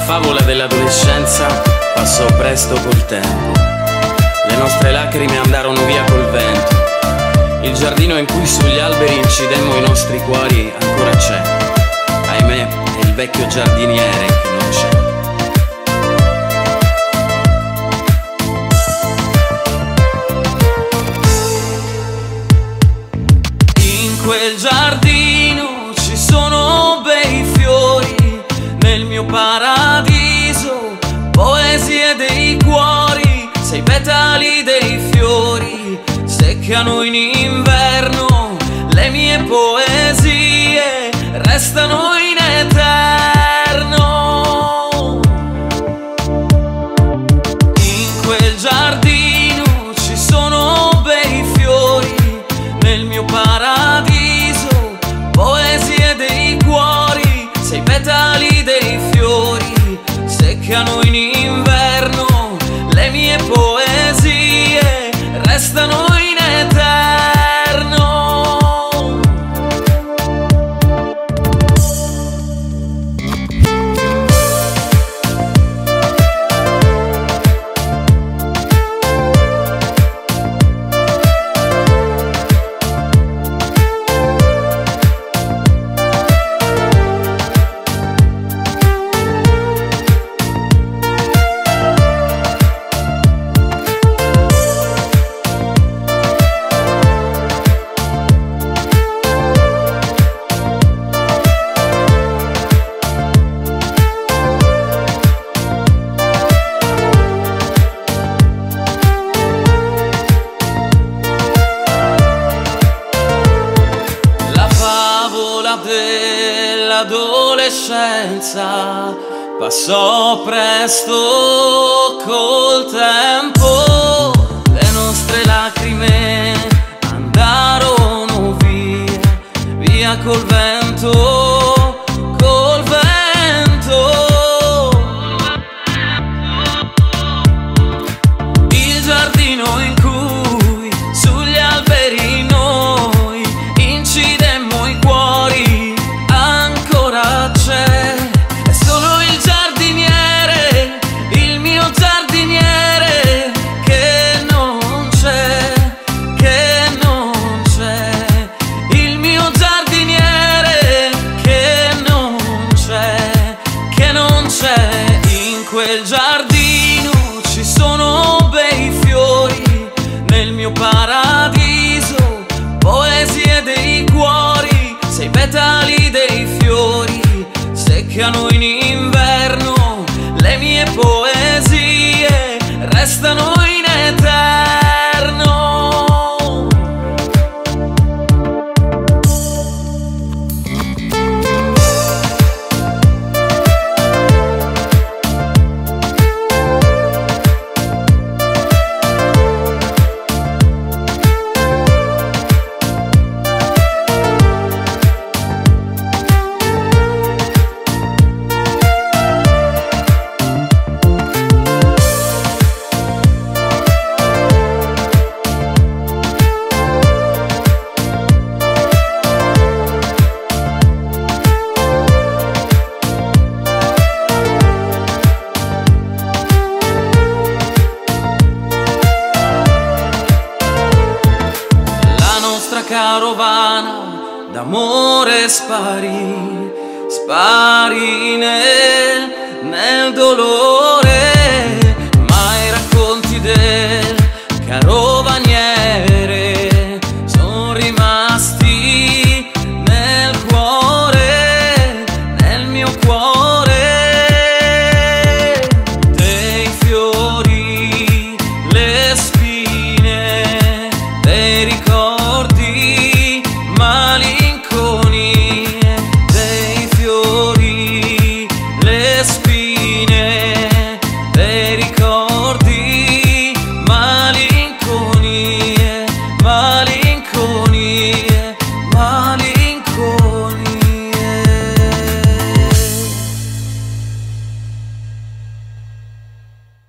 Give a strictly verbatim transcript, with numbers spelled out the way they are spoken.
favola dell'adolescenza passò presto col tempo. Le nostre lacrime andarono via col vento. Il giardino in cui sugli alberi incidemmo i nostri cuori ancora c'è. Ahimè, è il vecchio giardiniere che non c'è. In quel giardino ci sono bei fiori, nel mio paradiso poesie dei cuori. Sei petali dei fiori seccano in inverno, le mie poesie restano in eterno. In quel giardino ci sono bei fiori, nel mio paradiso poesie dei cuori. Sei petali dei fiori seccano in inverno, le mie poesie restano in eterno. Dell'adolescenza passò presto col tempo. Le nostre lacrime andarono via, via col vento, col vento. Il giardino in cui sugli alberi noi incidemmo i cuori c'è. È solo il giardiniere, il mio giardiniere, che non c'è, che non c'è. Il mio giardiniere che non c'è, che non c'è. In quel giardino ci sono bei fiori, nel mio paradiso poesie dei cuori. Sei petali dei fiori seccano in inverno, le mie poesie restano in eterno. Carovana d'amore sparì, sparì nel, nel dolore.